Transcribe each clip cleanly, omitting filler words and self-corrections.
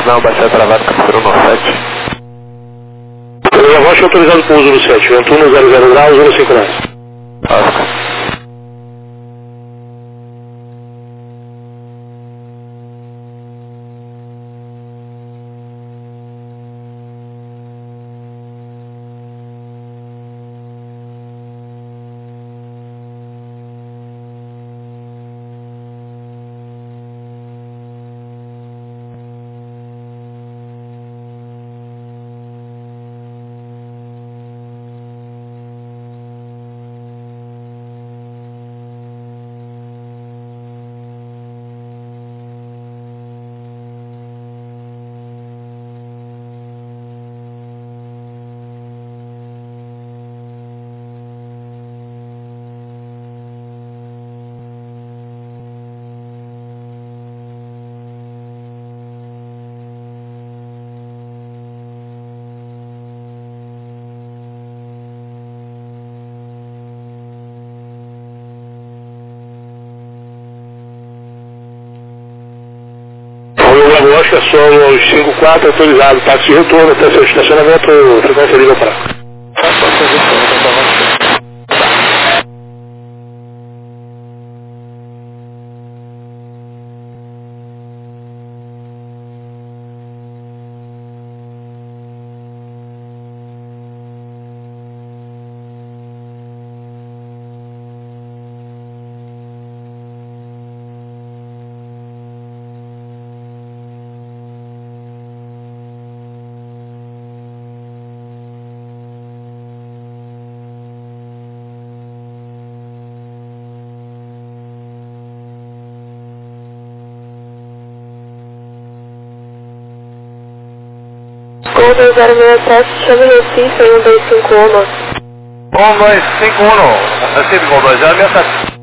Sinal baixar travado, captura no 7. Eu abaixo autorizado para o uso no 7, vento 100 graus, 159. Oscar. O Oscar solo aos 54 autorizado, táxi de retorno até seu estacionamento, frequência livre para. Gol 2067, chame Recife, 1251. 1251, Recife, Gol 2067.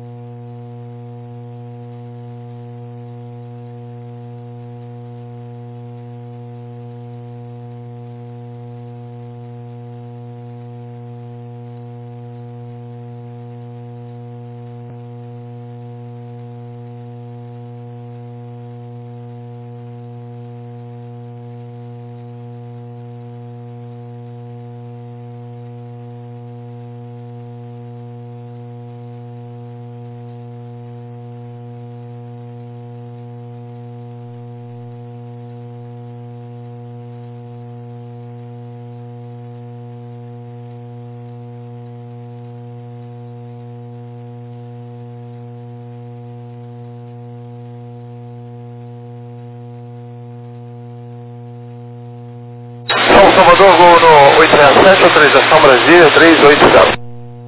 Salvador, Gol no 867, autorização Brasília 380.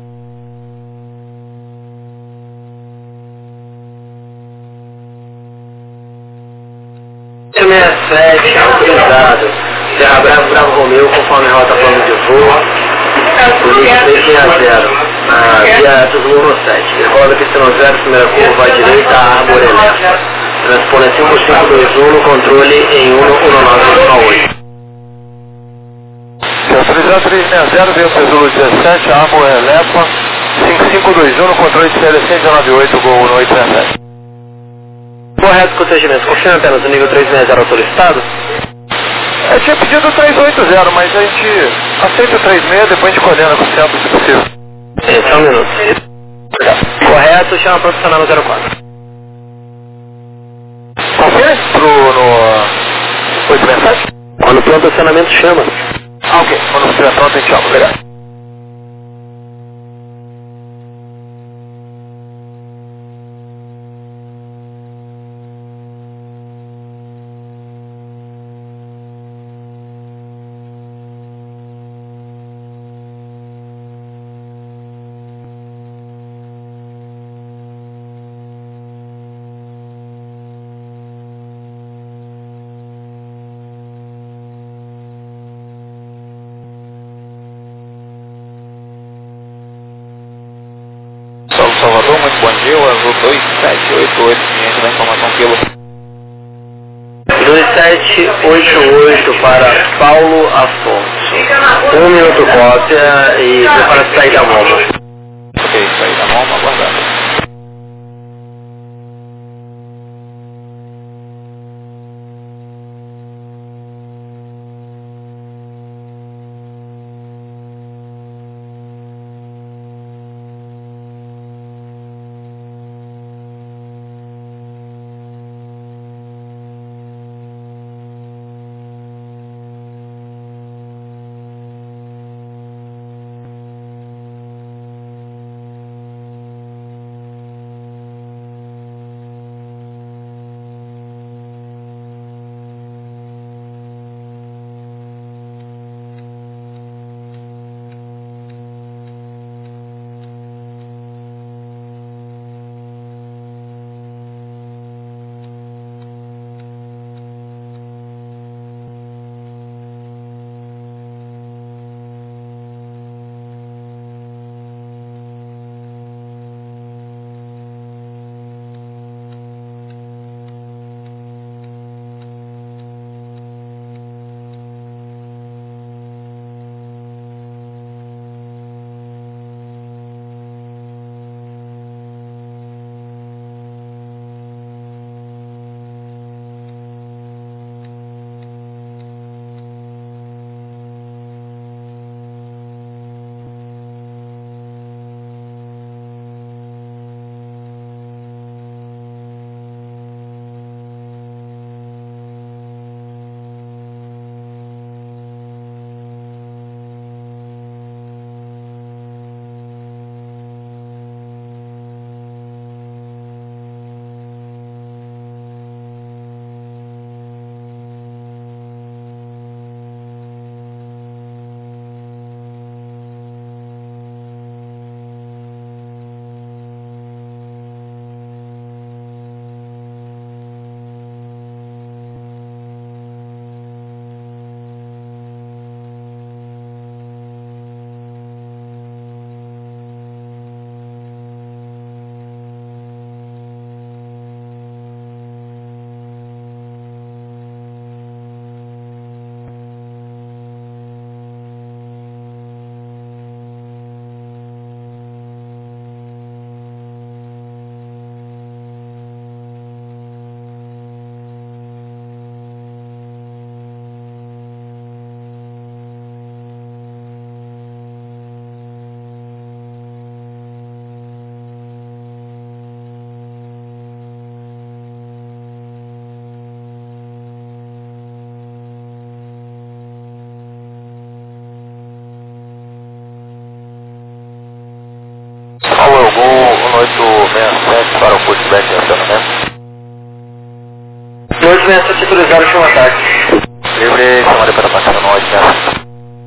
Autorizado. Serra Bravo, Bravo Romeu, conforme rota plano de voo. Polícia 360. Via Tudo 17. Roda pista 0, primeira curva à direita, Árvore Elétrica. Transpone 5521 no controle em 11918. Autorizado 360, veio Tesouro 17, Árvore Elétrica. 5521 no controle de CLC 198, Gol no 867. Correto procedimento. Confirma apenas o nível 360 solicitado? Eu tinha pedido 380, mas a gente aceita o 36, depois a gente coordena com o centro, se possível. Só um minuto. Correto, chama para funcionar no 04. Confere no 867? Quando o plano de acionamento chama. Ah, ok. Quando você estiver pronto, a gente chama. Obrigado. Salvador, muito bom dia, o azul 2788, cliente da informação pelo 2788 para Paulo Afonso. 1 minuto cópia e prepara para sair da bomba. Ok, sair da bomba, aguardando. 1867 para o pushback de acionamento. 1867 autorizado, chama ataque. Livre, chamada para passar no 1867.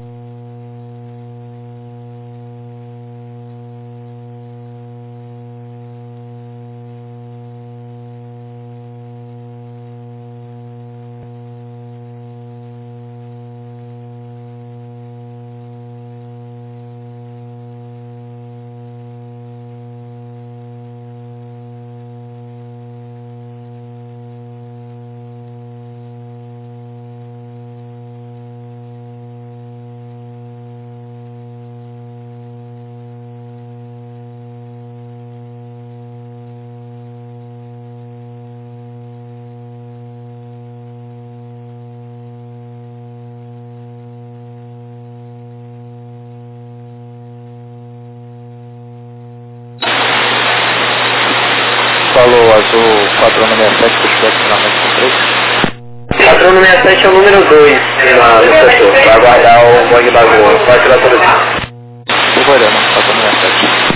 Falou, azul, padrão 67, pushback finalmente com 3. Padrão 67 é o número 2 no setor. Vai aguardar o Boeing Bagu, pode ser autorizado. Estou olhando, padrão 67.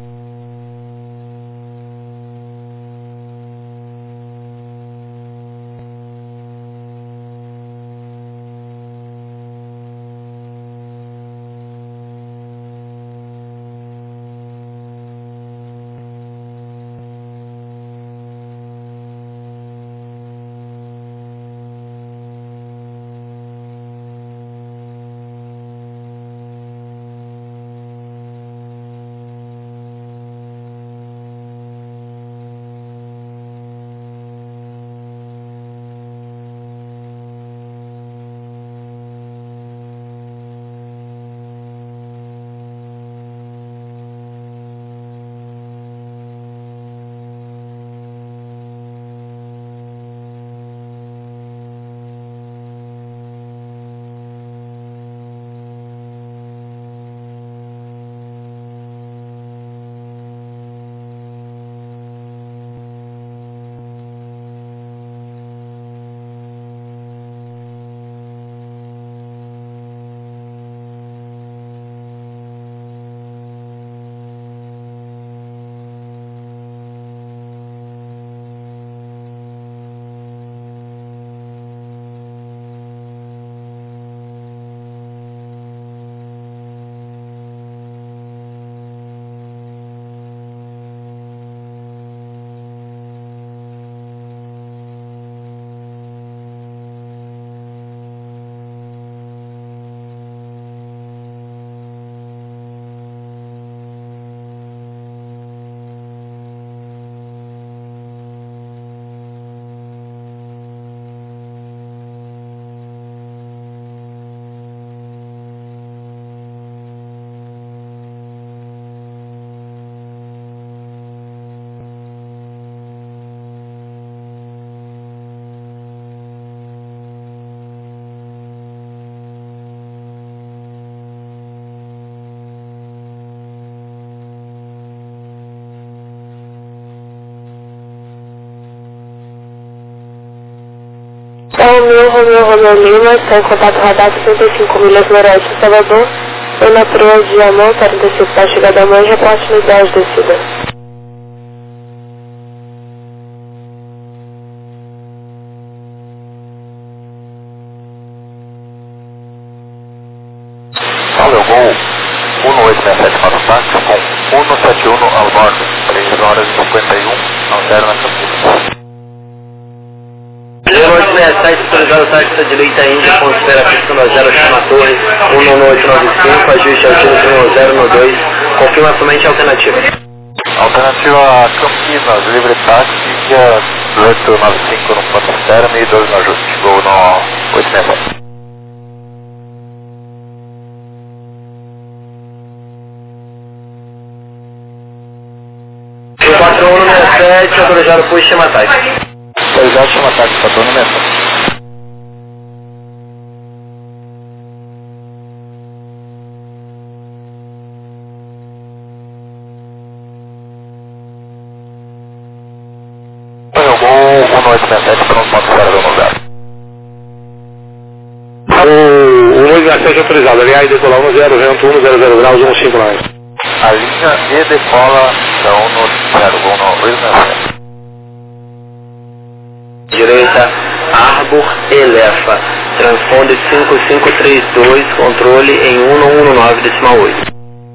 Romeu Lima, está em contato radar 65 milhas noroeste de Salvador, em na proa de Amon, 45 para a chegada da manhã, reporte no 10 descida. Valeu, gol 1867 para o táxi com 171 ao norte, 3 horas e 51 ao 0 na Campinas. 1867 autorizado o táxi da direita Índia, considera a pista no 0, chama a torre 19895, ajuste altitude 1092, confirma somente a alternativa. Alternativa Campinas, livre táxi, via 1895 no ponto externo e 12 no ajuste, gol no 867. O patrão 167, autorizado por chama ataque. Autorizado chama ataque, patrão 167. Gol 1867 para um ponto zero no lugar. O 1867 autorizado, aliás, decolar 10, vento 100 graus, 15 lines. a linha e decola da 1 Gol 267. Direita, Arbor Elefa, transponde 5532, controle em 1119 decimal 8.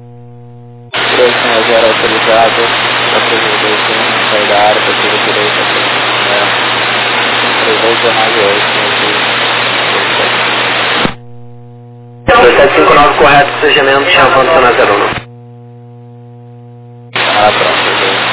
360 autorizado, para 321, sair da área, para direita, 2759 correto, procedimento, chamando Sana 01. Ah, pronto.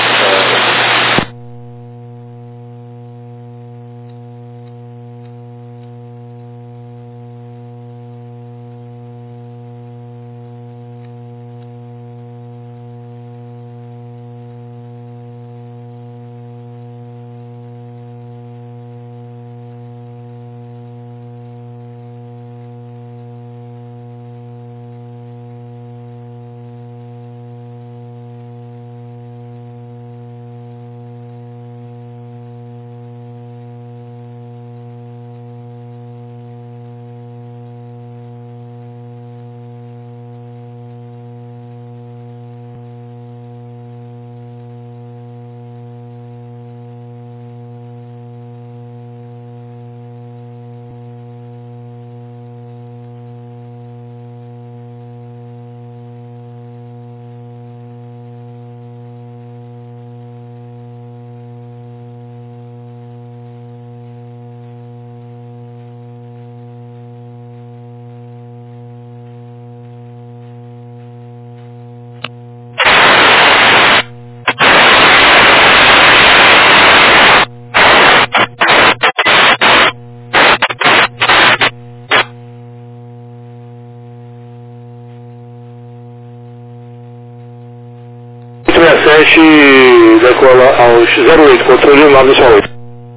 Decola aos 08, controle 968.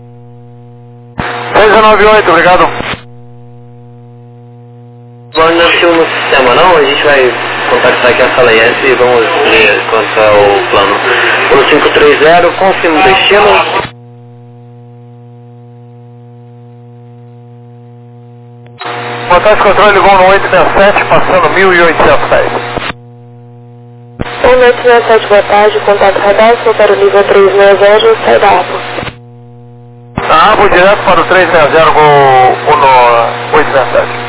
698, obrigado. Nós não temos no sistema não, a gente vai contactar aqui a sala IS e vamos ver quanto é o plano. 1530, confirma o destino. Boa controle, voo no 867, passando 1800 pés. 1867, boa tarde, contato radar, sou para o nível 360, sai da Arbor. A Arbor direto para o 360, Gol 867.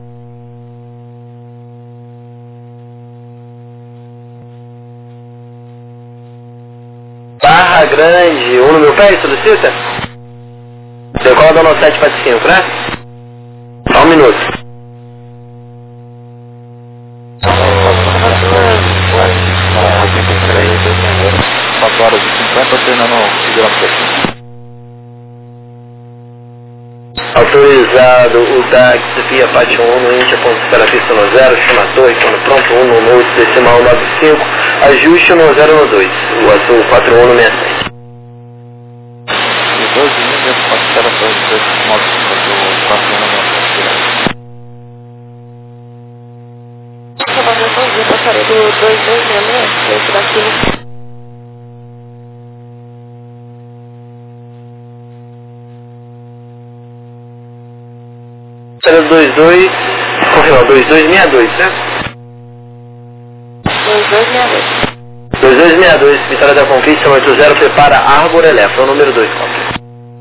Barra Grande, 1 no meu pé, solicita? Decola da 9745, né? Só um minuto. Autorizado o DAX via Pátio 1 no Índia, ponto de espera pista no 0, chama torre, quando pronto 1 no 8, decimal 95, ajuste no 0 no 2, o azul 41 no 67. E 12 milhas, pode ser a torre de 2 motos, do 41 no 67. Salvação, passarei do 2266, esse daqui. 022, confirma, 2262, certo? 2262. 2262, Vitória da Conquista 80, prepara Arbor Elefa, é o número 2, confirma.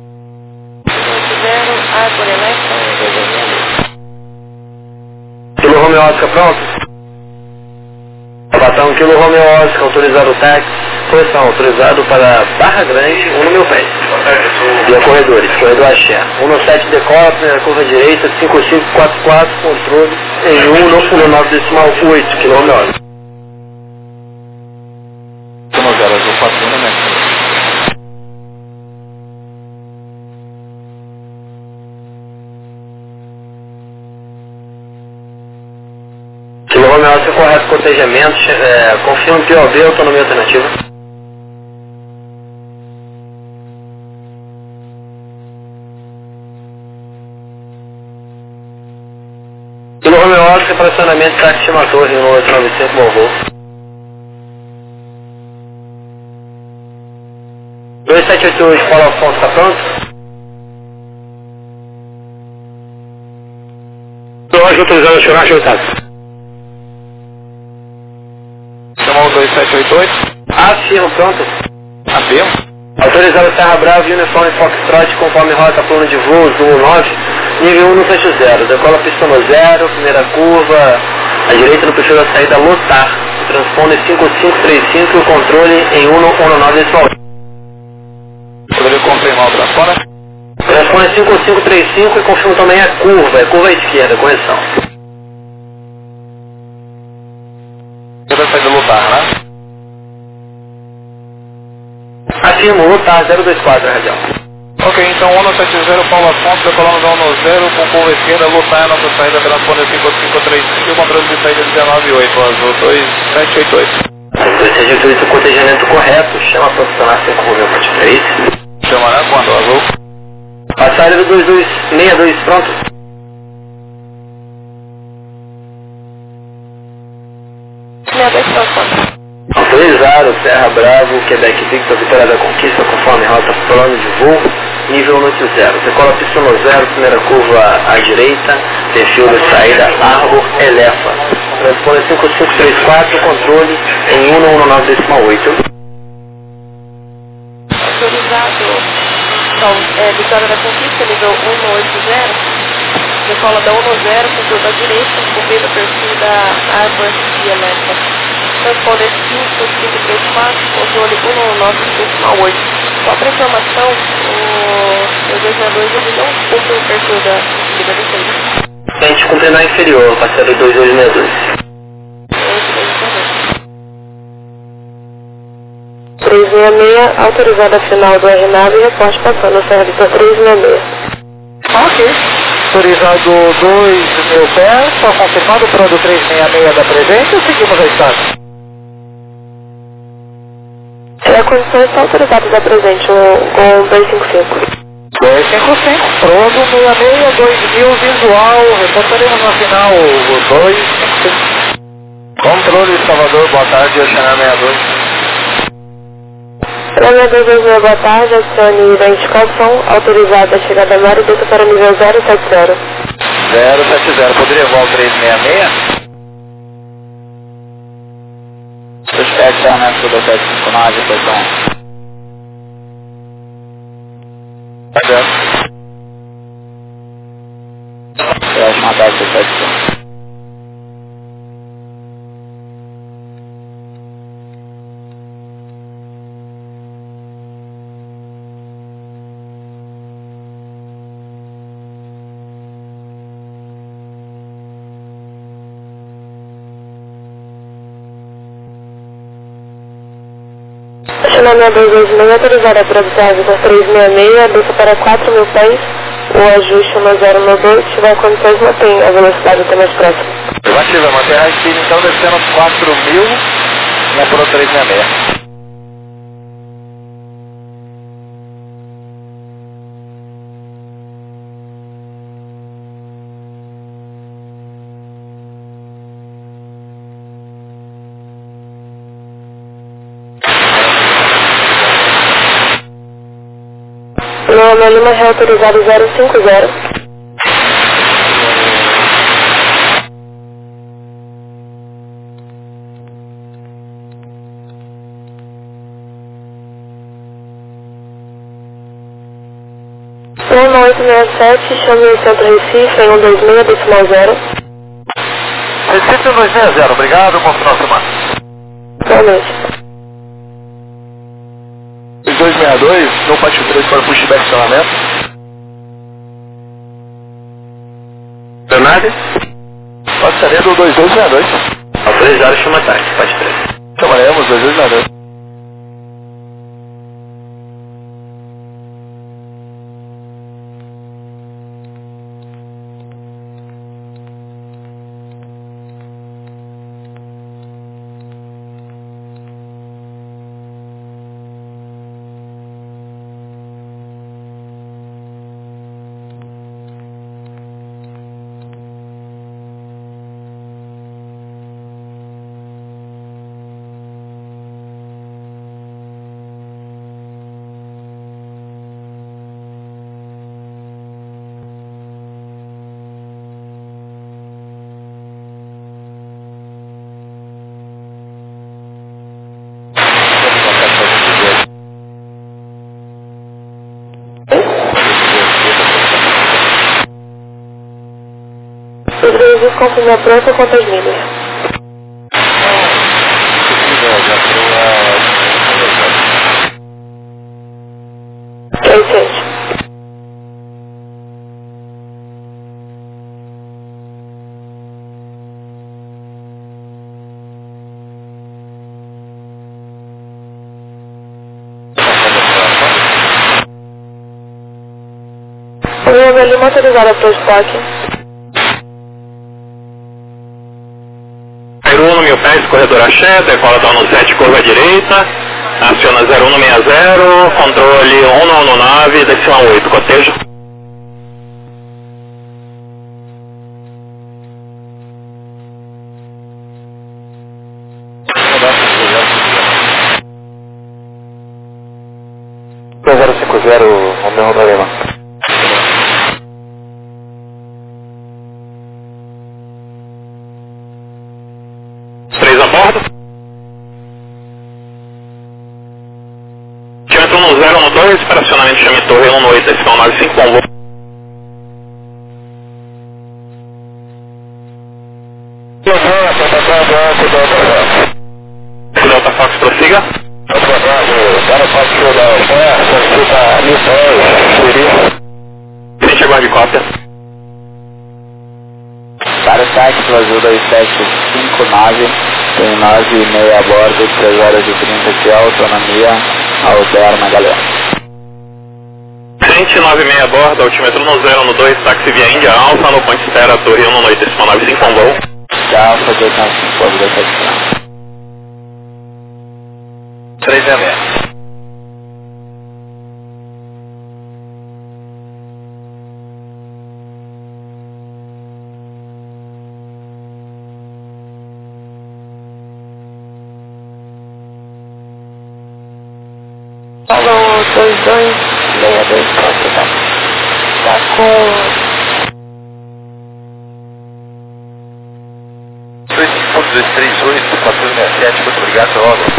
80, Arbor Elefa, 2262. Kilo Romeo Oscar pronto? Abatão, Kilo Romeo Oscar, autorizado o táxi, posição, autorizado para Barra Grande, 1 no meu pé. Via corredores, corredor Axé. 197 decola, primeira curva direita, 5544, controle, em 1 no 9 decimal 8, Kilo Romeo Oscar. 0, azul 41 no 67. Kilo Romeo Oscar, correto, cotejamento, confirma POB, autonomia alternativa. Kilo Romeo Oscar, fracionamento, táxi chama torre, no 895, bom voo. 2788, Paulo Afonso, tá pronto? Nós autorizamos a chorar, táxi. Chamou 22788. Afirmo, pronto. Afirmo. Autorizado Serra Brava, Uniforme Foxtrot, conforme rota plano de voo, 19, nível 170. Decola pista no 0, primeira curva, à direita no perfil da saída lotar. Transpone 5535 e o controle em 119,8. Poderia confirmar o transponder? Transpone 5535 e confirmo também a curva à esquerda, correção. Você vai sair do lutar, né? Afirmo, lotar 024, região. Ok, então 170 Paulo Afonso, decolando da 10 com curva esquerda, lutar, nossa saída transponder 5535 e o controle de saída 198, azul 2788. 2788, o cotejamento correto, chama a posicionar 5.023. Chama, né? Quando, azul? Passagem do 2262, pronto. Autorizado, Serra Bravo, Quebec Victor, Vitória da Conquista, conforme rota plano de voo, nível 180. Decola pista no 0, primeira curva à direita, perfil de saída, Arbor, Elefa. Transpone 5534, controle em 119,8. Autorizado, então, Vitória da Conquista, nível 180, decola da 110 com curva à direita, cobrindo o perfil da Arbor e Elefa. Transponder 5534, controle 119,8. Só para informação, o 262 ele não cumpre o perfil da subida do centro. A gente cumpre na inferior, parceiro 2262. 366, autorizada final do RNAV e reporte passando o serviço 366. Ok. Autorizado 2.000 pés, só confirmado para o 366 da presente ou seguimos a estrada? A condição está autorizada da presente com 255. 255, Prodo 66, 2000 visual, reportaremos na final o 255. Controle Salvador, boa tarde, Oceanar 62. Programa 226, boa tarde, adicione identificação, autorizada a chegada a mar e desça para nível 070. 070, poderia voar o 366? Suspect aumento do 759, posição 1. Certo. Eu acho uma taxa de 700. Oceanar 226, autorizada para observar por 366, desça para 4.000 pés, o ajuste no 092, se tiver condições, mantém a velocidade até mais próxima. Relativa, manter a high speed, então descendo 4.000, na Pro 366. Loma Lima, reautorizado 050. Loma 867, chame o centro Recife em 126,0. Recife 260, obrigado, bom final de semana. Realmente. 262, no parte 3 para pushback estacionamento. Leonardo? Passaria do 2262. Autorizado, chama táxi, parte 3. Chamaremos 2262. Pedro, confirma pronto, quantas milhas? Três, seis. Romeu Lima autorizada para o estoque. Aero 1 1000 pés, corredor axé, decola da 17, curva à direita, aciona 0160, controle 119, decisão 8, cotejo. Romeu Lima. 3 a bordo. Tímetro 1012, para acionamento chame torre 18, decimal 95, bom voo. Delta Fox, prossiga. Frente, aguarde cópia. Para o táxi, Azul 2759, tem 9,5 a bordo, 3 horas e 30 de autonomia, Alberna Galera. Frente 96 a bordo, altímetro 1012, táxi via Índia Alfa, no ponto espera, torre 18, decimal 95, bom voo. Alfa 295, bordo 2759. 366. Paulo 2262, pronto, tá? Tá com... 238, 1467, muito obrigado, pela ordem.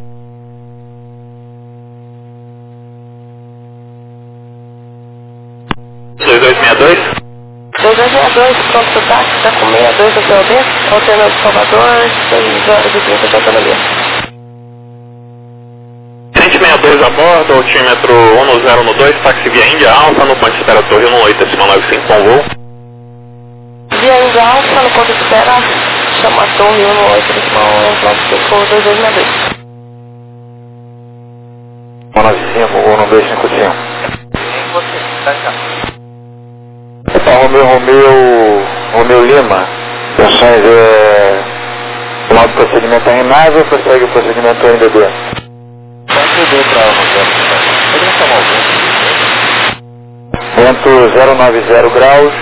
dois, pronto, pro táxi, tá com 62 do POB, alternando Salvador, 6 horas e 30 de autonomia. 162 a bordo, altímetro 1012, táxi via Índia Alfa, no ponto de espera torre 18, decimal 95, bom voo. Via Índia Alfa, no ponto de espera, chama a torre 18, decimal 95, 2262. 195, 1255. Você, tá cá. Romeu Lima, ações final do procedimento em nave, prossegue o procedimento em DB. Vento 090 graus,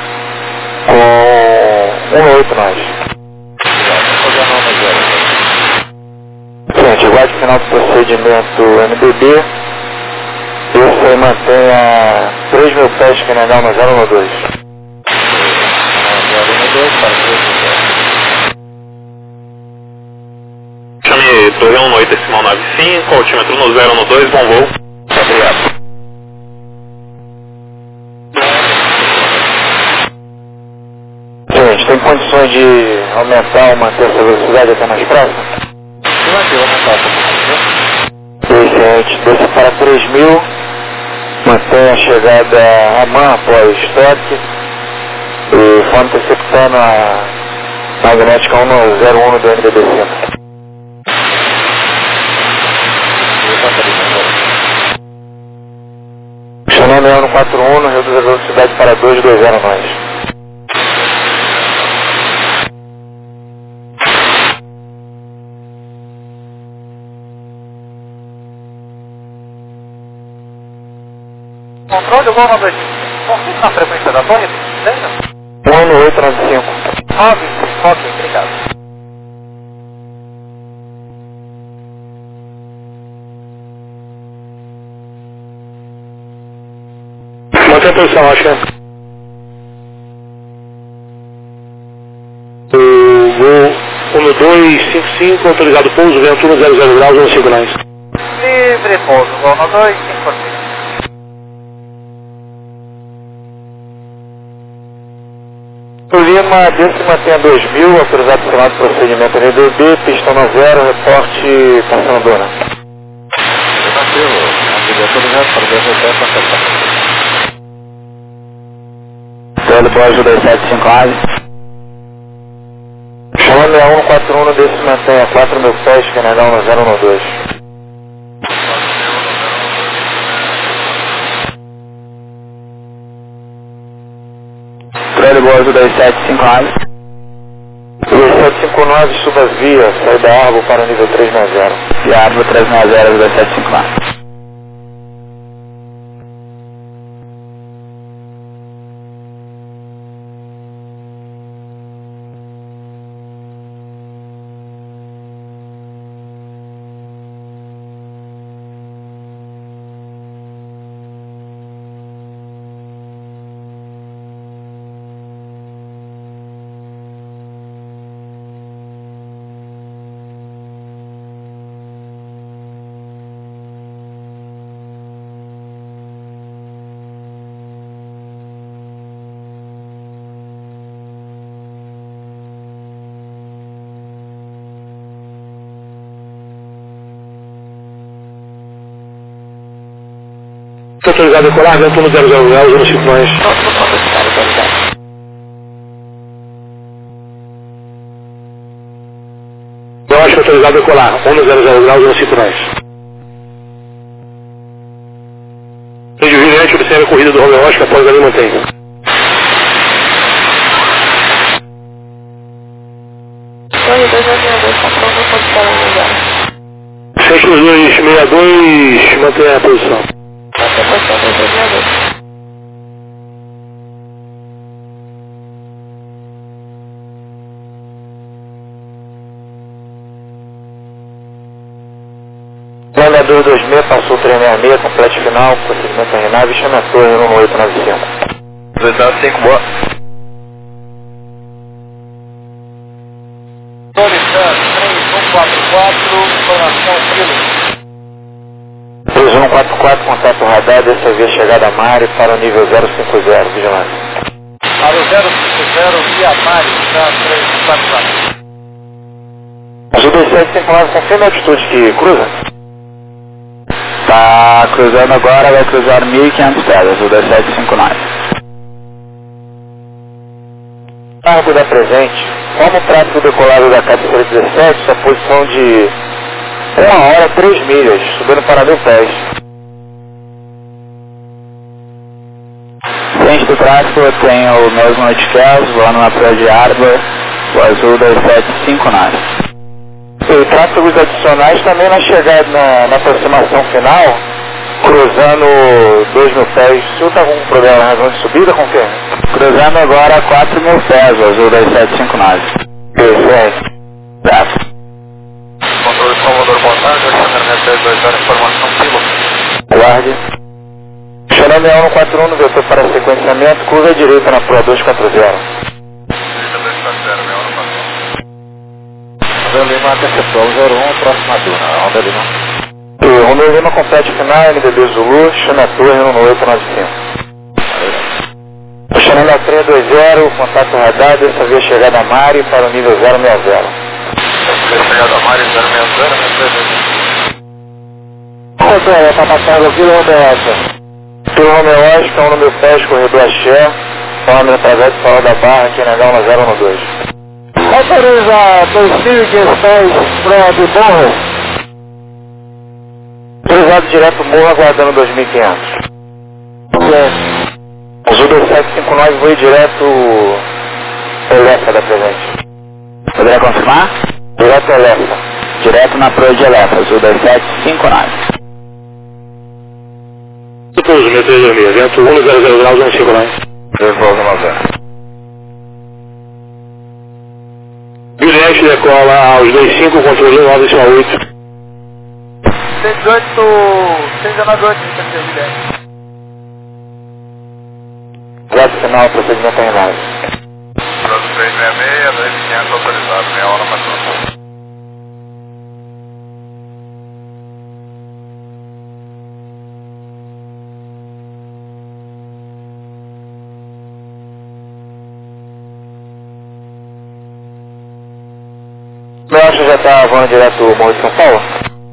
com 18 nós. Gente, guarde final do procedimento NBB. Isso aí mantenha 3.000 pés que negar no 012. Chame torre 18, decimal 95, altímetro no 012, bom voo. Obrigado. Gente, tem condições de aumentar ou manter essa velocidade até mais próxima? Gente, desça para 3.000, mantenha a chegada a mão após estoque e for interceptando a magnética 101 do NBB5. Chamando o 141, reduz a velocidade para 220 nós. Controle, o voo 92. Confirma a frequência da torre? 1895. 95, ok, obrigado. Mantém a posição, acho que O voo 1255, autorizado pouso, vento 100 graus, 15 nós. Livre pouso, voo 1255. Linha Lima, desse mantém a 2000, autorizado final de procedimento NDB, pista no 0, reporte passando dona. Negativo, autorizado para DVT para acertar. Tele Borges 275 Chamando a 141 desse mantém a 4.000 pés, Canadá 1012. Tele Borges 275 2759, suba via, sai da árvore para o nível 360. e a árvore 360 275 Autorizado a decolar, vento 100, usando 5 nós. Eu acho que autorizado a decolar, 100 graus, usando 5 nós. Individualmente, observe a corrida do Romeo Oscar após ali mantém. Torre 262, comprova quanto está no lugar. 6262, mantém a posição. Até posição 262. Lambda 226, passou 366, completo final, procedimento terminado, chama a torre 1895. 295, boa. Solicitando 3144, informação Prilo. 3144, contato radar, dessa via chegada a Mari para o nível 050, vigilância. Para o 050, via Mari, está 344. Azul 2759, confirma a altitude que cruza? Tá cruzando agora, vai cruzar 1.500 pés, o 2759. Largo da presente, como o tráfego decolado da Cápsula 17, sua posição de 1 hora 3 milhas, subindo para 1000 pés. Frente do tráfego eu tenho o mesmo Notcast, voando na praia de Arbor, o azul 2759. E tráfegos adicionais também na chegada, na aproximação final, cruzando 2.000 pés. O senhor está com algum problema na razão de subida, confirma? Cruzando agora 4.000 pés, o azul 2759. Perfeito. Certo. Controle Salvador, boa tarde, Alexandre Mercedes 20, informação Prilo. Guarde. Xaname 141 no vetor para sequenciamento, curva direita na Pro 240. Romeo Lima, interceptou 01, próxima duna, Onda Lima. E Romeo Lima complete final, NDB Zulu, chama a torre 1895. O Xaname 320, contato radar, dessa via chegada a Mari para o nível 060. Chegada a Mari 060, Mercedes. Roberto, está passando aqui, Roberto. Torre Romeo Oscar, 1 pés, corredor Axé, fome através do Salão da Barra, aqui na Gama 012. Autoriza 2.500 pés para de morro. Autorizado direto morro, aguardando 2.500. Azul 2759, voo direto Elefa da presente. Poderia confirmar? Direto Elefa. Direto na proa de Elefa, azul 2759. Pouso, meteorologia, vento 100 graus, 15 nós. Devolve 90. Juliette decola aos 25, controle 9,8. 619, Juliette. Direto final, procedimento terminado. Pronto, 366, 2500 autorizado, meia hora para tudo. Meu acho já tá voando direto do Morro de São Paulo?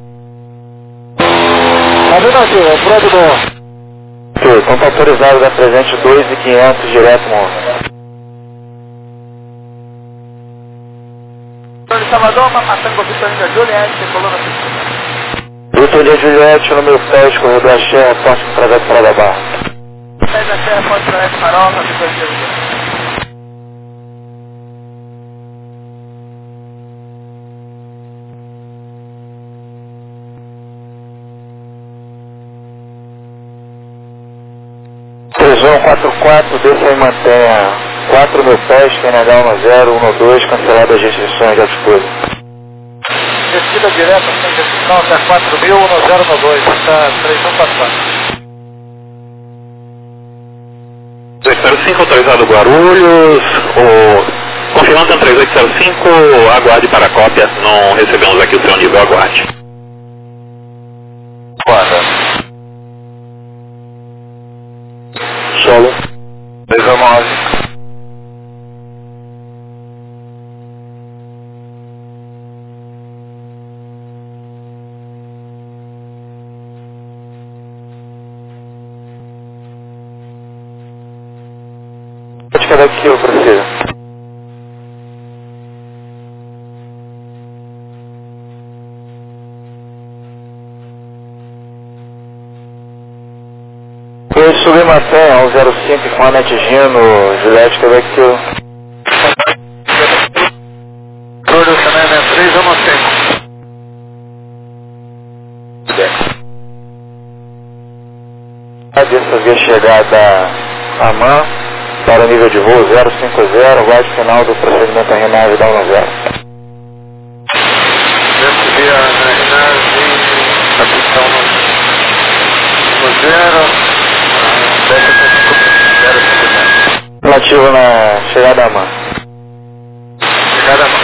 Afirmativo, é pronto bom. Ok, então tá autorizado da presente 2.500 direto, Morro. Salvador, Matango, Vitorina Juliette, coluna piscina. Vitorina Juliette, número 10, corredor Axé, porte com trajeto para da Barra. 10 Axé, porte trajeto Farofa, Vitorina Juliette. Desça e mantenha 4.000 pés, TNH 10, 12, cancelado as restrições de altitude. Descida direta, sem restrição, até 4.000, 10, está 3144. 3805, autorizado Guarulhos, confirmando a 3805, aguarde para a cópia, não recebemos aqui o seu nível, aguarde. Guarda. Solo. 219. Cada quilo precisa. Foi subir Maté, 105 com a Netigino, Juliette, cada quilo. Júlio, também, né? 315. Dessa via chegada a MAN. Para o nível de voo 050, guarde final do procedimento RNAV da 10. Desse via RNAV, capitão no 0, Nativo na chegada a MAN. chegada a mão.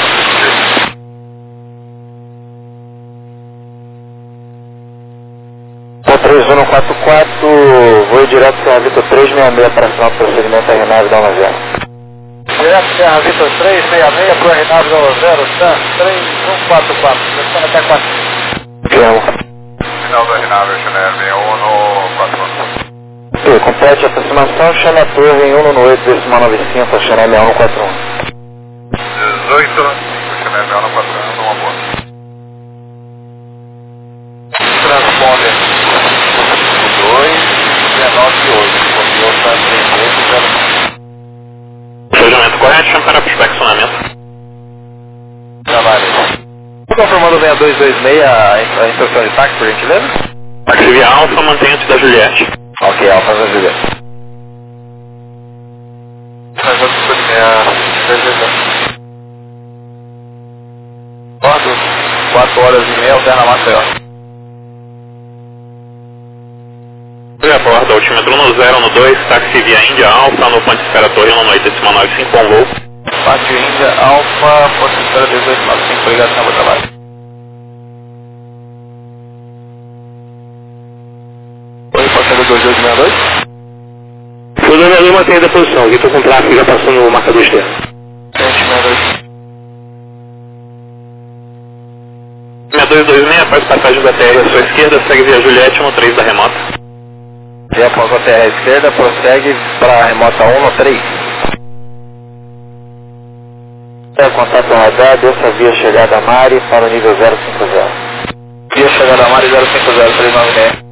Voo 3144, voo direto Serra Vitor 366 para final do procedimento RNAV da 10. Direto Serra Vitor 366 para o RNAV da 10, está 3144, descendo até 4. Firmo. Final do RNAV, Chanel, 141. Ok, complete a aproximação, chame a torre em 198, decimal 95, Chanel 6141. 18, Chanel 6141, uma boa. Transponder 298, o está 3809. Procedimento correto, chame para prospeccionamento. Trabalho. Confirmando 6226 a instrução de táxi, por gentileza? Táxi via Alfa, mantenha-se da Juliette. Ok, Alfa da Juliette. Mas eu preciso de minha... 4 horas e meia, alterna Maceió. A bordo, altímetro 1012, táxi via Índia Alfa, no ponte Espera Torre 198, decimal 95, com voo. Pátio Índia Alfa, ponte Espera 1895, ligação para trabalho. Oi, passageiro 2862? O Dona Lima tem a posição, aqui estou com o tráfego já passando o marcador externo. 6226, após passagem da TR à sua esquerda, segue via Juliette 13 da remota. E após a terra à esquerda, prossegue para a remota 1 3. Contato radar, desça via chegada a Mari para o nível 050. Via chegada a Mari 050396.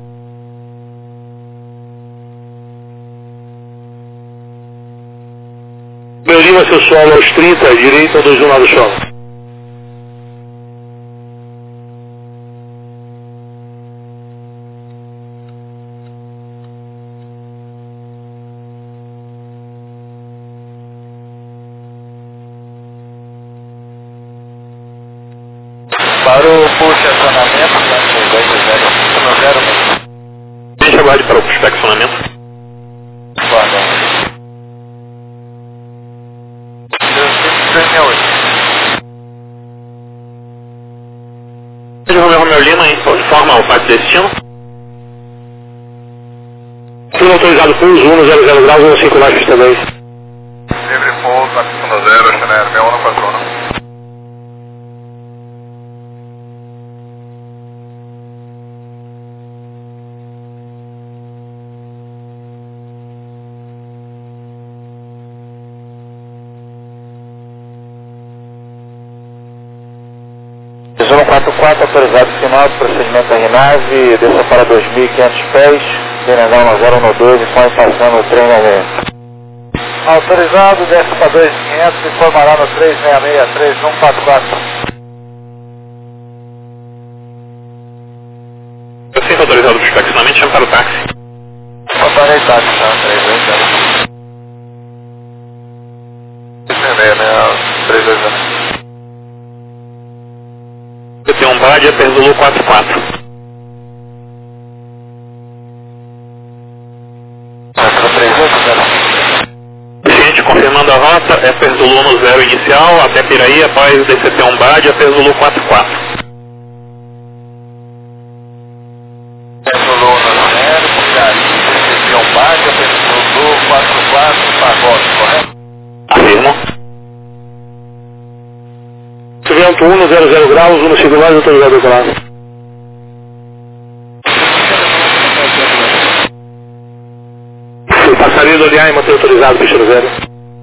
Meu Lima, seu solo aos 30, direita 219 do solo. Para o posicionamento, 220. Deixa aguarde para o prospeccionamento. Guarda. 368. Romeu Lima, informa ao pátio destino. Tudo autorizado com uso 100 graus, 15 lajes também. Livre pouso na pista 0, Chanel 6141. 3144, autorizado final do procedimento RNAV, desça para 2.500 pés, Denegão na 012, informe passando o 366. Autorizado, desce para 2.500, informará no 366-3144. Assim, autorizado para o estacionamento, chama para o táxi. Autorizado, tá? 320. 320. Eu tenho um Badia Perzulu 44. Gente, confirmando a rota, é Perzulu no 0 inicial, até Piraí, após DCT 1 Badia Perzulu 44. Perzulu no 0, Piraí, DCT 1 Badia, Perzulu 44, Pagode, correto? Afirmo. Vento 1 no 00 graus, 1 no singular, autorizado decolar. Passarinho do Olhar e manter autorizado, bicho no 0.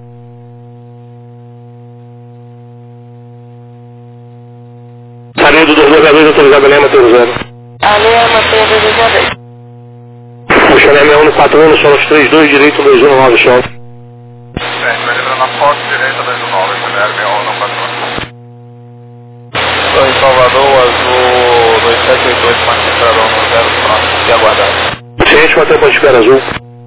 Passarinho do 292, autorizado Olhar e manter o 0. Alê, mantém 292. O Chanel 61 no 41, são os 32, direito 21 no 9, chão. Vai lembrando a foto direita 29, Chanel 61 no 41. Estou em Salvador, azul 2782, Marquinhos no 0, próximo e aguardado. Ciente, manter o ponto de espera azul.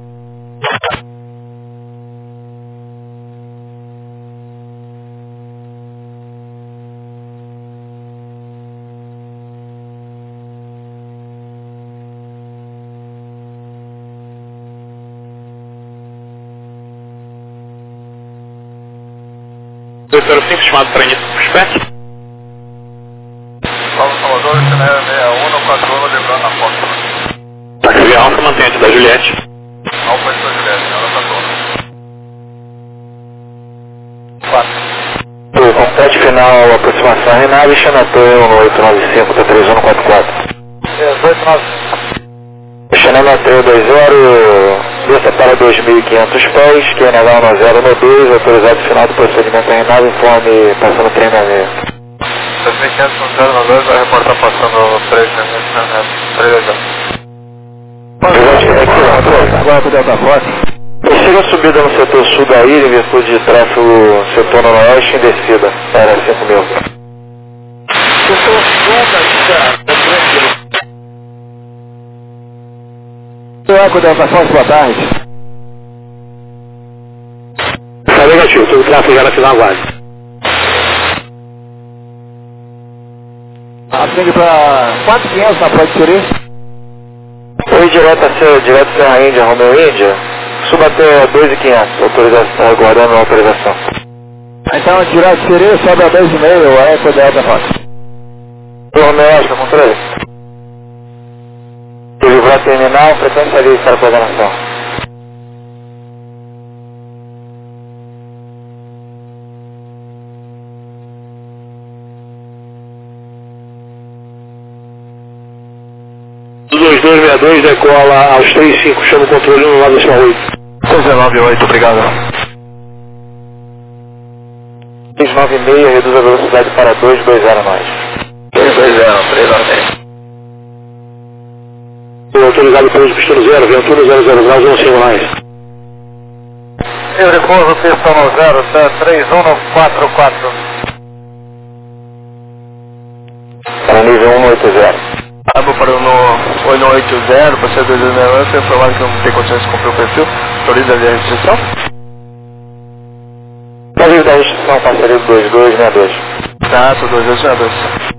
Doutor 5, chamado para início do prospecto. Salvador, Chanel 61 no 41, lembrando a foto. Táxi Alfa, mantente da Juliette. Alfa e sua Juliette, ela tá toda. 4. O complete final, aproximação Renave, Xanator 1895, tá 3144. 1895. Chanel 320, desça para 2.500 pés, QNH 1012, autorizado final do procedimento Renave, informe passando 366. 2500 no 092, a repórter tá passando 360. Agora com o Delta Force. Prossiga a subida no setor sul da ilha, em virtude de tráfego setor noroeste em descida, para 5.000. Setor sul da ilha, tranquilo. Eco Delta Force, boa tarde. Tá negativo, todo o tráfego já na final aguarde. Atende para 4.500 na Praia de Siri. Oi, direto Serra Índia, Romeu Índia. Suba até 2.500, autorização, aguardando a autorização. Então, direto Siri, sobe a 2.500, o Eco Delta Force. Romeu, acho que é controle. Livrar terminal, frequência ali para a coordenação. Do 2262 decola aos 35, chama o controle no lado decimal 8. 298, obrigado. 396, reduz a velocidade para 220 nós. 220, 396. Autorizado pelo pistão 0, Ventura 00 graus, 1 singulares. Eu repouso pistão no 0, 3144. Para nível 180. Cabo para o 180, você 209, foi informado que não tem condições de cumprir o perfil. Autoriza a restrição? Código da restrição, parceria do 2262. Tato 2262.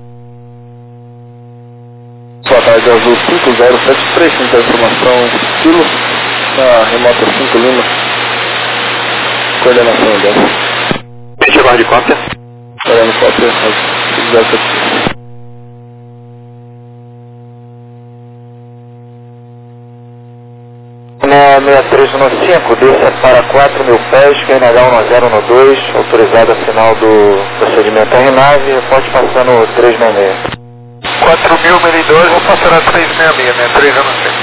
Boa tarde, Azul 5073, tem informação Kilo, na remota 5 Lima. Coordenação dessa. Gente, agora de cópia. Olhando cópia, 6315, desça para 4.000 pés, QNH 1012, autorizado a final do procedimento RNAV, pode passar no 366. 4.000 medidores, vou passar a 366, né? 3 anos 6.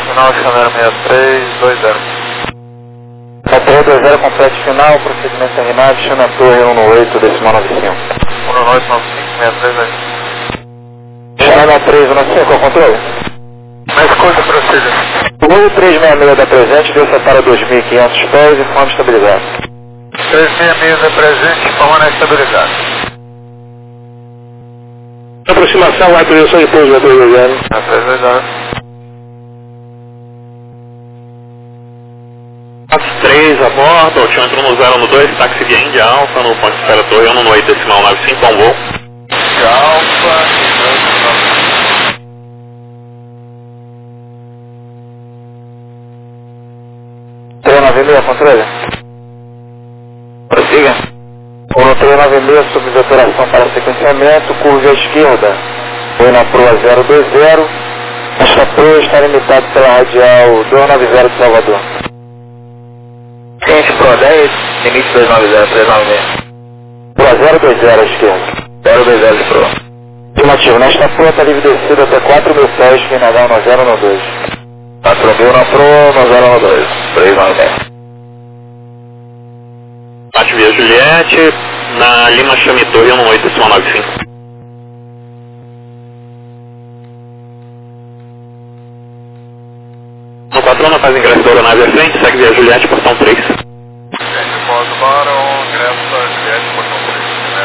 final, Chanel 6320. Até 20 completo final, procedimento terminado, Chana Torre 118, decimal 95. 198956320. Chana 315, qual o controle? Mais coisa para você. O voo 366 da presente deu para 2.500 pés e forma estabilizada. 366 da presente, forma estabilizada. Aproximação, autorização de pouso na 320. Na 320. 3 a bordo, Altimetro 1012, táxi via Índia Alfa, no ponto de espera Torre 118, decimal 95, bom voo. Alfa, 396, controle? Prossiga. 396, sob vetoração para sequenciamento, curva à esquerda. Foi na proa 020. Esta proa está limitada pela radial 290 de Salvador. Ciente Pro 10, limite 290, 396. Proa 020 à esquerda. 020 de Pro. Afirmativo, nesta proa está livre descida até 4.000 pés, que nadar no 012. 4.000 na Pro, no 012, 396. Táxi via Juliette, na Lima Chame Torre 118, decimal 95. No patrão, faz ingresso da aeronave à frente, segue via Juliette, portão 3. Gente, pós Barão, ingresso da Juliette, portão 3,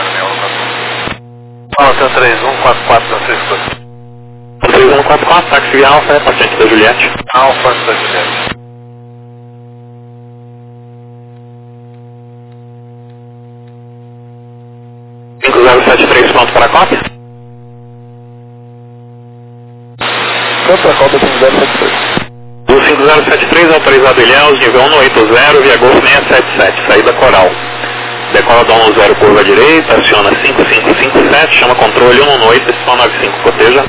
Nota 3144 Francisco. 3144, táxi via Alfa, paciente da Juliette. Alfa da Juliette. Cinco 073, pronto para a cópia. Pronto para a cópia tem 073. Do 5073, autorizado Ilhéus, nível 180, via Golf 677, saída Coral. Decola da 10, curva direita, aciona 5557, chama controle 118, decimal 95, proteja.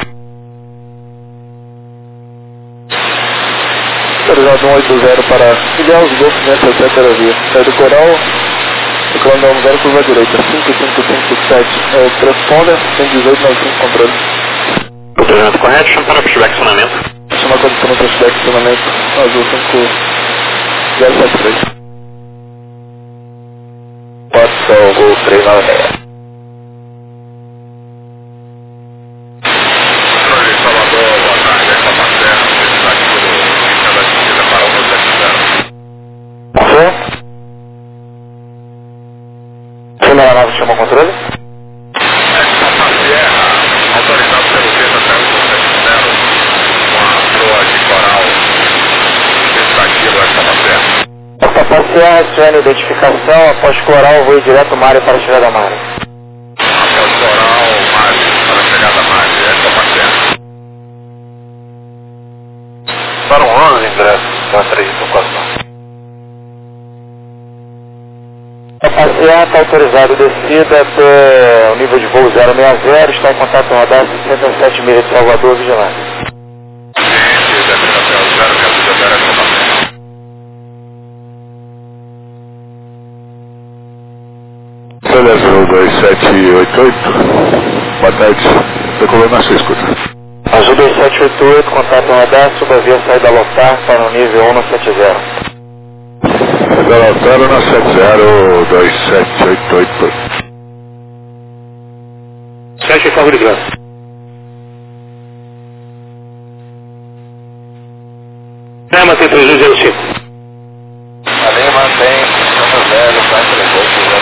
Autorizado 180 para Ilhéus, Golf 677, aerovia. Saída Coral, decola da 10, curva direita, 5557. É o transponder, 11895, controle. Protejamento correto, chama para pushback acionamento. Chama condição no flashback acionamento azul 5073. Posição Gol 396. Controle Salvador, boa tarde, é Copa está aqui pelo da descida para 170. Passou? Chama a nave, chama o controle? Copa Sierra, autorizado pelo Veta até 170. Proa de Coral, tentativa da Copa Sierra. Esta passear, acione identificação, após Coral, voo direto Mário para a chegada Mário. Após Coral, Mari, para a chegada Mari, é Copa Sierra. Para 11 ingressos, da 3 do 4. A passear está autorizado descida até o nível de voo 060, está em contato radar 67 milhas de Salvador, vigilante. Azul 2788, boa tarde, decolou na sua escuta. Azul 2788, contato radar, subavia saída lotar para o nível 170. Galotaro na 702788. Fecha e favor de graça. Mantém 305. Ali mantém, estamos velho, vai entregou,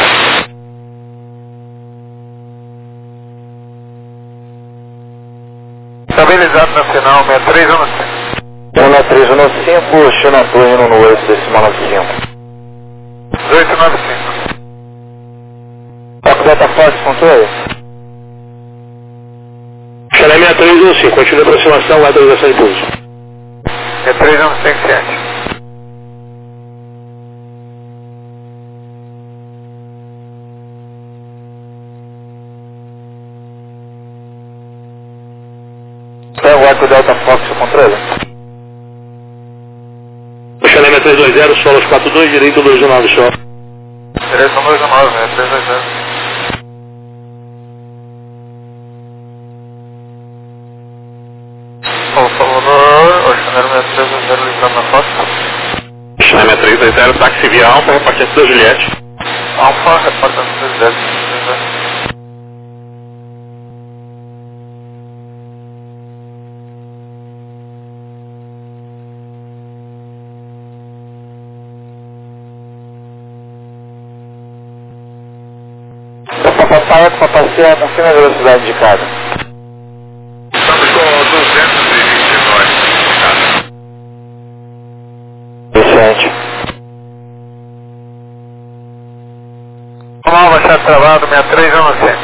estabilizado na final, 6315. 19315, China Torre 118, decimal 95. 1895. Toque Delta Fox, controle? Xalé 6315, continua a aproximação, autorização de pouso. 3157. Tem o Eco Delta Fox, o controle? Xalé 6320, solos 42, direito 219, só. Direito 219, 320. Salvador, Oceano 320. 6320, táxi via Alfa, repartente da Juliette. Alfa, repartente da Juliette. Papai, Papai, confirma a velocidade indicada. Estamos com 229 indicada. Excelente. Vamos lá, Machado travado, 6315.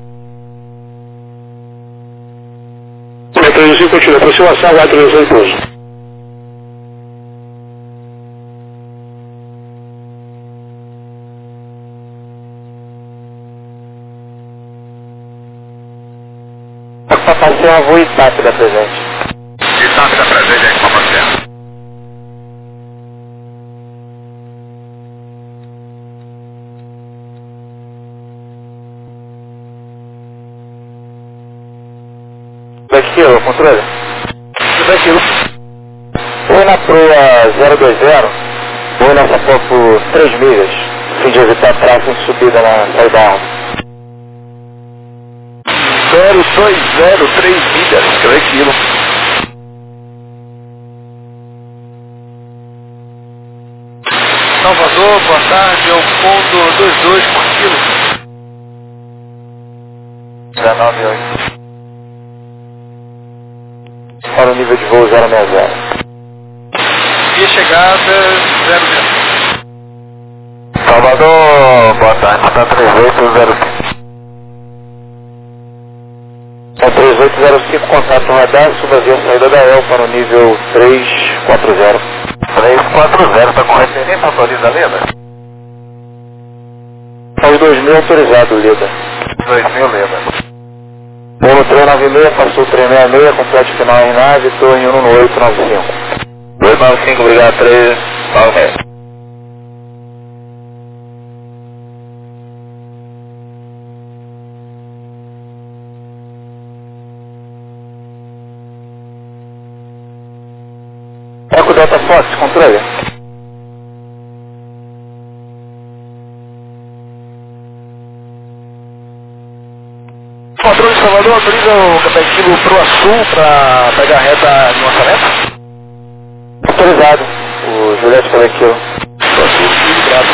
6315 continua, aproximação, vai pouso. Papai, é uma voa ITAP da presente. ITAP da presente aí, Papai. Daquilo, controle? Daquilo. Oi na proa 020, oi nessa proa por 3 milhas, a fim de evitar tráfego em subida na saída alta. 0203 milhas, daquilo. Salvador, boa tarde, ao fundo 22 por quilo. 198. Para o nível de voo 060. E chegada 00. Salvador, boa tarde, está 3805. É 3805, contato radar, suba via saída da EL para o nível 340. 340, está com referência, autoriza a Leda? Aos 2000 autorizado, Leda. 2000 Leda. Voo no 396, passou o 366, complete final em nave, torre 1 no 895. 895, obrigado, 3, 9. Eco Delta Fox, controle. Controle de Salvador, autoriza o capetivo Proa Sul para pegar a reta de lançamento? Autorizado. O Juliette falou aquilo. Proa Sul, obrigado.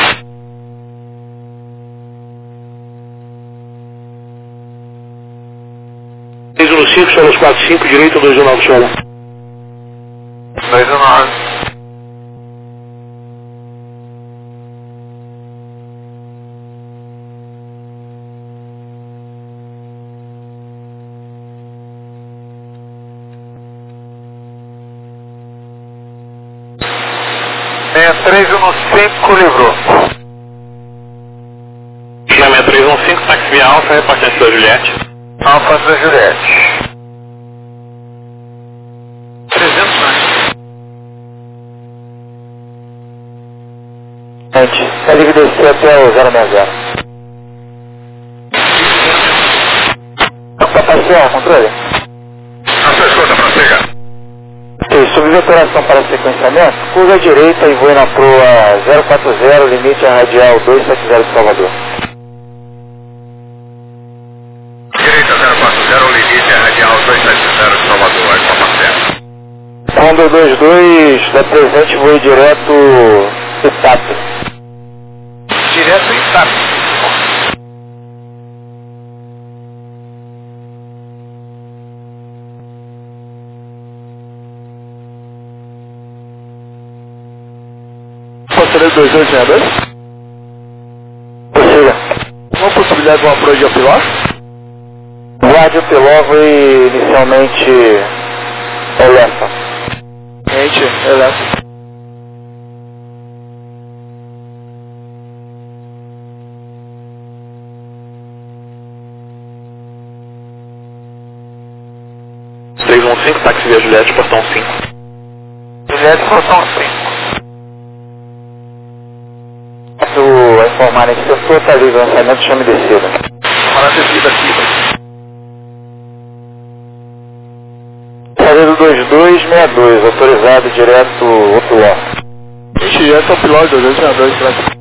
No 5, solos 45, direito 219 solo. 219. É 315 livrou. 6315, táxi via Alfa, repartente da Juliette. Alfa da Juliette. 300 mais. Gente, é livre descer até o 060. Papai, controle. A sua escuta, prossiga. Sobre operação para sequenciamento, curva à direita e voe na proa 040, limite a radial 270 de Salvador. Direita 040, limite a radial 270 de Salvador, aí está certo. Quando 22 da presente, voe direto ITAP. Direto em TAP. Controle 2862. Prossiga. Uma possibilidade de uma proa de Opiló? Guarde o piloto e inicialmente Elefa. Gente, Elefa. Táxi via Juliette, portão 5. Juliette, portão 5. A informar que se eu for ali o lançamento, chame descida. Para a descida aqui. Saída do 2262, autorizado direto outro ó. Juliette, esse é o piloto 262 para...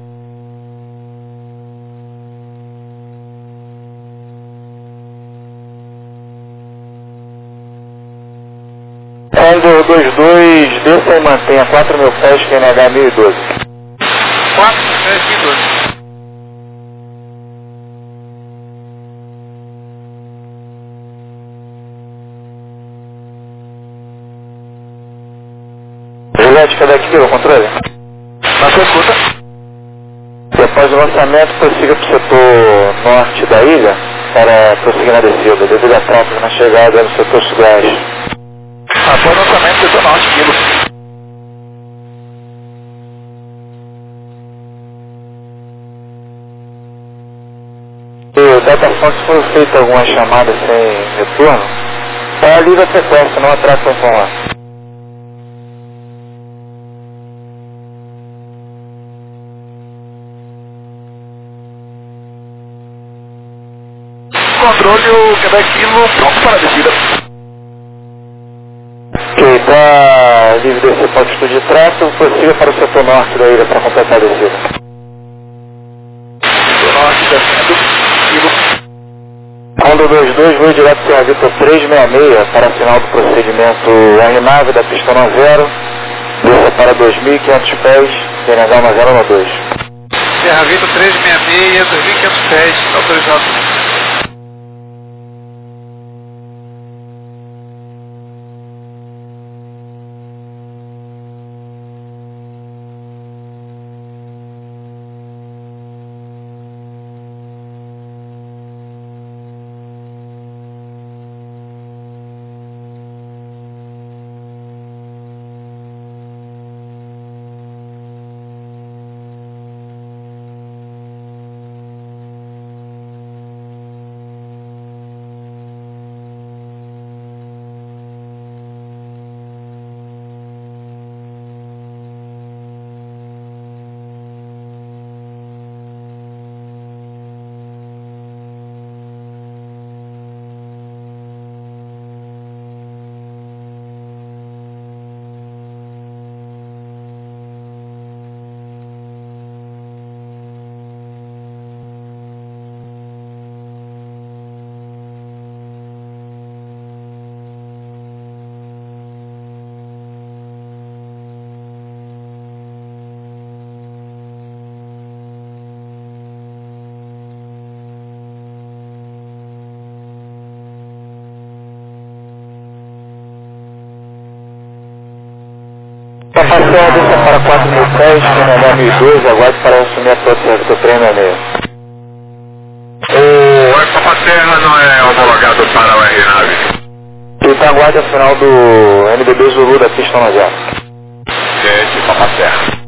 Condor 22, desça e mantenha 4.000 pés, QNH 1012. 4, 10, 1012. Juliette, cadê aqui o controle? Na sua escuta. Depois do lançamento, prossiga para o setor norte da ilha para prosseguir na descida, devido a tráfego na chegada no setor sudoeste. Após o lançamento, setor norte, quilo. O DataFox foi feita alguma chamada sem retorno, para livre a frequência, não atrasa para informar. Controle o Quebec Kilo, pronto para a descida. Ok, está livre descer para a altitude de tráfego, prossiga para o setor norte da ilha para completar a descida. Setor norte, descendo, quilo. Condor 22, voo direto para a Vitor 366 para final do procedimento R-Nave da pista 90, desça para 2.500 pés, QNH 1012. Serra Vitor 366, 2.500 pés, autorizado. Está passando desça para 4.000 pés, QNH 1012, aguarde para assumir a posição do trem na meia. O Ecopaterra não é homologado para o R-Nave. E está aguarde a final do NBB Zulu da pista 90. Gente, Ecopaterra.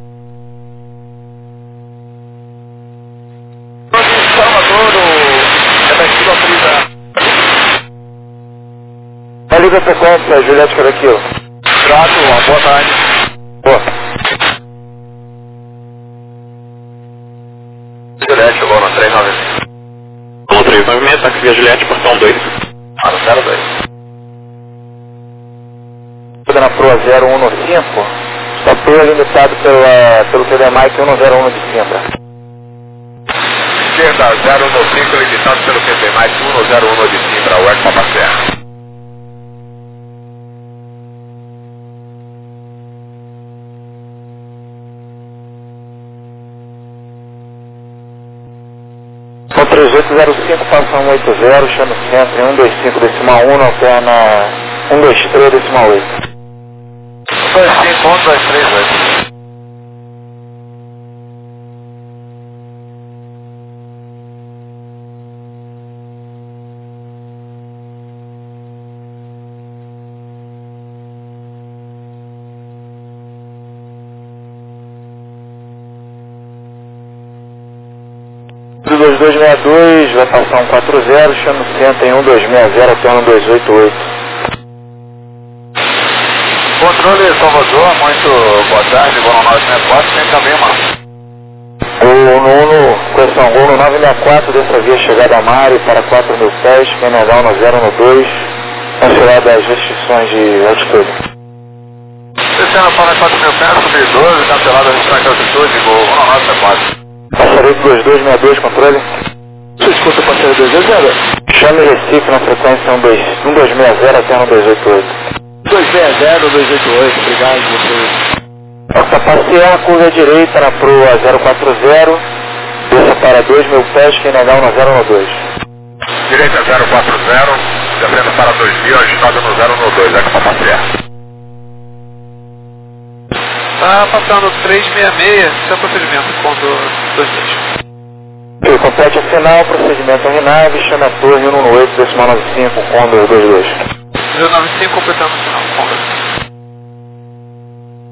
Salvador, o Quebec Kilo autoriza. Está livre a frequência, Juliette, cadê aquilo? Trato, uma boa tarde. Boa. Juliette, chegou na 396. No 396, táxi via Juliette, portão 2. Ah, no 02. Na Proa 015, está Proa limitado pelo TDMAIC 101 de Sintra. Esquerda 015, limitado pelo PT, mais 101 de Sintra, o Ecopaterra. Com 3805, passa 180, chama o centro em 125,1, alterna 123,8. 25.238. Do 2262, vai passar 140, chama o centro em 1260, alterna 288. Controle Salvador, muito boa tarde, Bono 964, tem também uma. O Nuno, questão Gol no 964, dessa via chegada a Mari para 4.000 pés, QNH 1012, cancelada as restrições de altitude. descendo para 4.000 pés, subir 12, cancelada, registrar altitude, voo 1974. Passaria 2262, controle. Você escuta o parceiro 220? Chame Recife na frequência 1260 até 1288. 260, 288, obrigado você. Passear a curva direita na proa 040, desça para 2.000 pés, QNH na 012. Direita 040, descendo para 2.000, agitado no 012, é que para passear. Tá passando 366, seu procedimento, Condor 22. Ok, compete a final, procedimento RNAV, chame a torre 118, decimal 95, Condor 22. 095 completando o final, Condor.